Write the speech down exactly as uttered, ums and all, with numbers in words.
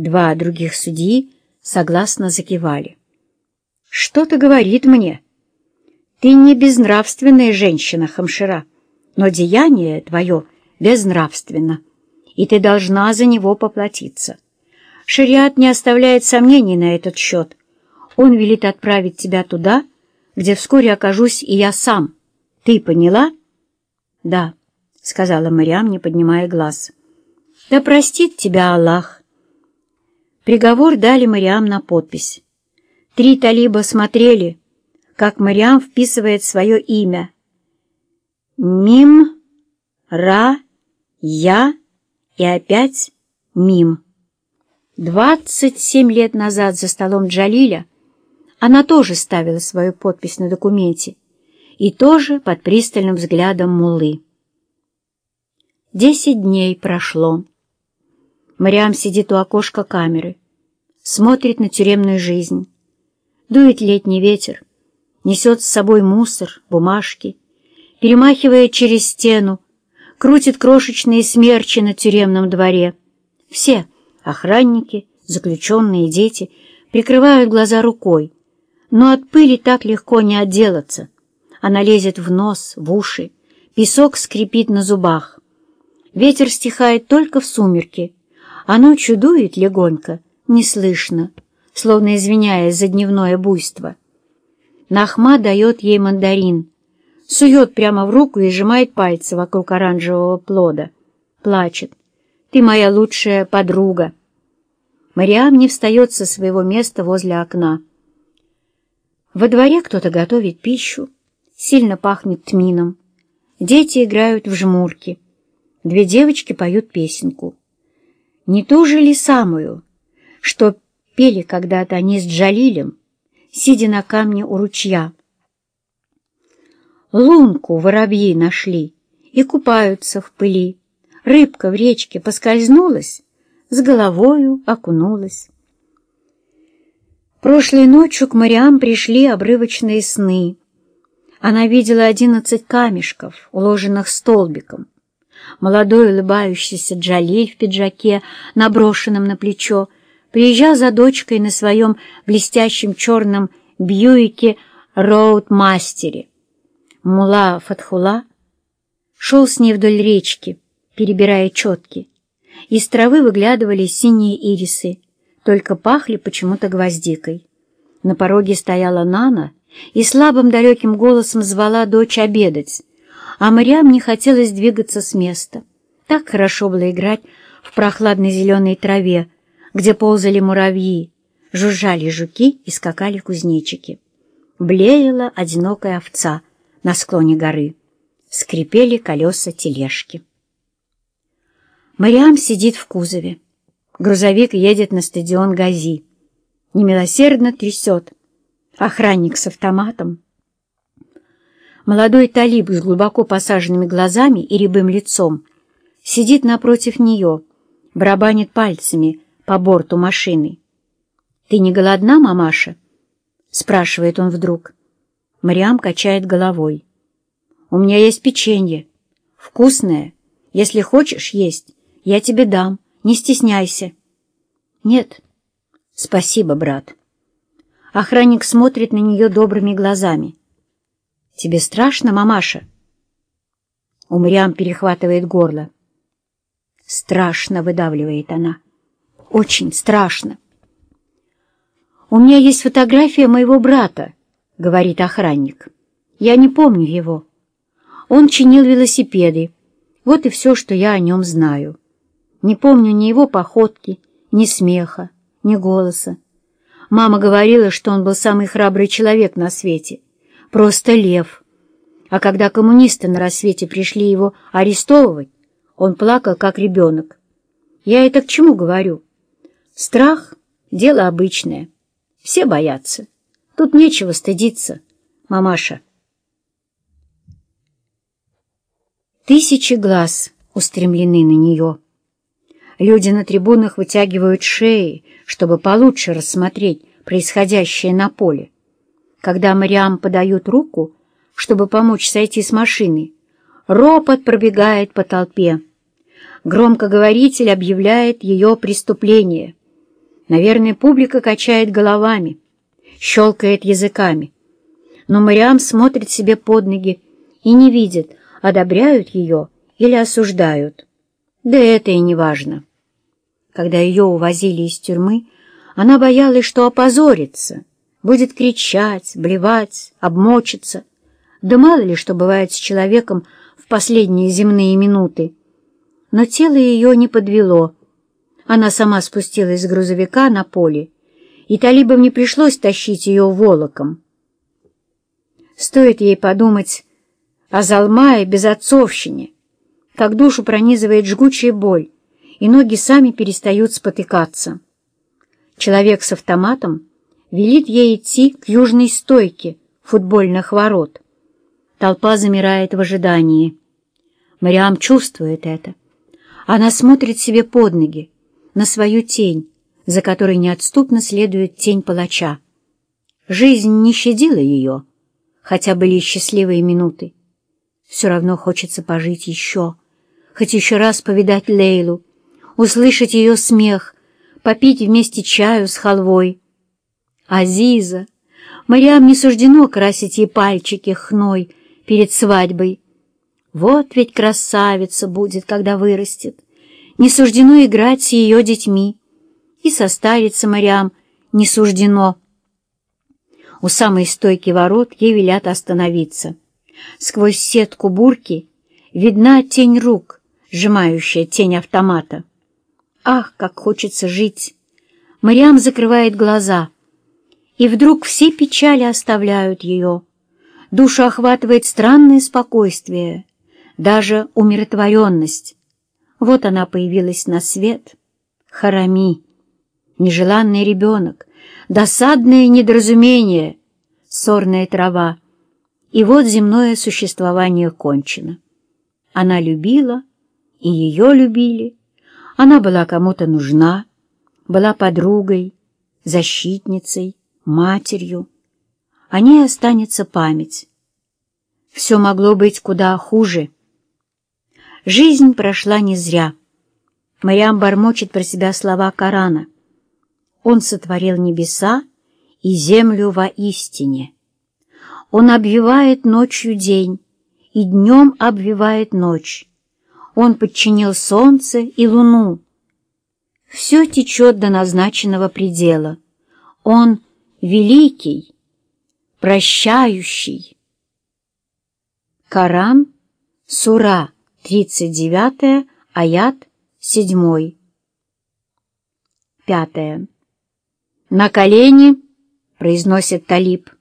Два других судьи согласно закивали. «Что-то говорит мне. Ты не безнравственная женщина, Хамшира, но деяние твое безнравственно, и ты должна за него поплатиться. Шариат не оставляет сомнений на этот счет. Он велит отправить тебя туда, где вскоре окажусь и я сам. Ты поняла?» «Да», — сказала Мариам, не поднимая глаз. «Да простит тебя Аллах». Приговор дали Мариам на подпись. Три талиба смотрели, как Мариам вписывает свое имя. Мим, Ра, Я и опять Мим. Двадцать семь лет назад за столом Джалиля она тоже ставила свою подпись на документе и тоже под пристальным взглядом муллы. Десять дней прошло. Мариам сидит у окошка камеры, смотрит на тюремную жизнь. Дует летний ветер, несет с собой мусор, бумажки, перемахивает через стену, крутит крошечные смерчи на тюремном дворе. Все — охранники, заключенные, дети — прикрывают глаза рукой, но от пыли так легко не отделаться. Она лезет в нос, в уши, песок скрипит на зубах. Ветер стихает только в сумерки, а ночью дует легонько, неслышно, словно извиняясь за дневное буйство. Нахма дает ей мандарин, сует прямо в руку и сжимает пальцы вокруг оранжевого плода. Плачет. «Ты моя лучшая подруга». Мариам не встает со своего места возле окна. Во дворе кто-то готовит пищу, сильно пахнет тмином. Дети играют в жмурки. Две девочки поют песенку. Не ту же ли самую, что пели когда-то они с Джалилем, сидя на камне у ручья? Лунку воробьи нашли и купаются в пыли. Рыбка в речке поскользнулась, с головою окунулась. Прошлой ночью к Мариам пришли обрывочные сны. Она видела одиннадцать камешков, уложенных столбиком. Молодой улыбающийся Джалиль в пиджаке, наброшенном на плечо, приезжал за дочкой на своем блестящем черном Бьюике Роудмастере. Мулла Фатхулла шел с ней вдоль речки, перебирая четки. Из травы выглядывали синие ирисы, только пахли почему-то гвоздикой. На пороге стояла Нана и слабым далеким голосом звала дочь обедать, а Мариам не хотелось двигаться с места. Так хорошо было играть в прохладной зеленой траве, где ползали муравьи, жужжали жуки и скакали кузнечики. Блеяла одинокая овца на склоне горы. Скрипели колеса тележки. Мариам сидит в кузове. Грузовик едет на стадион Гази. Немилосердно трясет. Охранник с автоматом. Молодой талиб с глубоко посаженными глазами и рябым лицом сидит напротив нее, барабанит пальцами по борту машины. «Ты не голодна, мамаша?» — спрашивает он вдруг. Мариам качает головой. «У меня есть печенье. Вкусное. Если хочешь есть, я тебе дам. Не стесняйся». «Нет, спасибо, брат». Охранник смотрит на нее добрыми глазами. «Тебе страшно, мамаша?» У Мариам перехватывает горло. «Страшно», — выдавливает она. «Очень страшно». «У меня есть фотография моего брата», — говорит охранник. «Я не помню его. Он чинил велосипеды. Вот и все, что я о нем знаю. Не помню ни его походки, ни смеха, ни голоса. Мама говорила, что он был самый храбрый человек на свете. Просто лев. А когда коммунисты на рассвете пришли его арестовывать, он плакал, как ребенок. Я это к чему говорю? Страх — дело обычное. Все боятся. Тут нечего стыдиться, мамаша». Тысячи глаз устремлены на нее. Люди на трибунах вытягивают шеи, чтобы получше рассмотреть происходящее на поле. Когда Мариам подают руку, чтобы помочь сойти с машины, ропот пробегает по толпе. Громкоговоритель объявляет ее преступление. Наверное, публика качает головами, щелкает языками. Но Мариам смотрит себе под ноги и не видит, одобряют ее или осуждают. Да это и не важно. Когда ее увозили из тюрьмы, она боялась, что опозорится, будет кричать, блевать, обмочиться. Да мало ли что бывает с человеком в последние земные минуты. Но тело ее не подвело. Она сама спустилась с грузовика на поле, и талибам не пришлось тащить ее волоком. Стоит ей подумать о Залмае безотцовщине, как душу пронизывает жгучая боль, и ноги сами перестают спотыкаться. Человек с автоматом велит ей идти к южной стойке футбольных ворот. Толпа замирает в ожидании. Мариам чувствует это. Она смотрит себе под ноги, на свою тень, за которой неотступно следует тень палача. Жизнь не щадила ее, хотя были счастливые минуты. Все равно хочется пожить еще, хоть еще раз повидать Лейлу, услышать ее смех, попить вместе чаю с халвой. Азиза! Мариам не суждено красить ей пальчики хной перед свадьбой. Вот ведь красавица будет, когда вырастет. Не суждено играть с ее детьми. И состариться Мариам не суждено. У самой стойки ворот ей велят остановиться. Сквозь сетку бурки видна тень рук, сжимающая тень автомата. Ах, как хочется жить! Мариам закрывает глаза, и вдруг все печали оставляют ее. Душу охватывает странное спокойствие, даже умиротворенность. Вот она появилась на свет. Харами, нежеланный ребенок, досадное недоразумение, сорная трава. И вот земное существование кончено. Она любила, и ее любили. Она была кому-то нужна, была подругой, защитницей, матерью. О ней останется память. Все могло быть куда хуже. Жизнь прошла не зря. Мариам бормочет про себя слова Корана. Он сотворил небеса и землю воистине. Он обвивает ночью день, и днем обвивает ночь. Он подчинил солнце и луну. Все течет до назначенного предела. Он великий, прощающий. Коран, сура тридцать девятая, аят седьмой. Пятое. «На колени», — произносит талиб.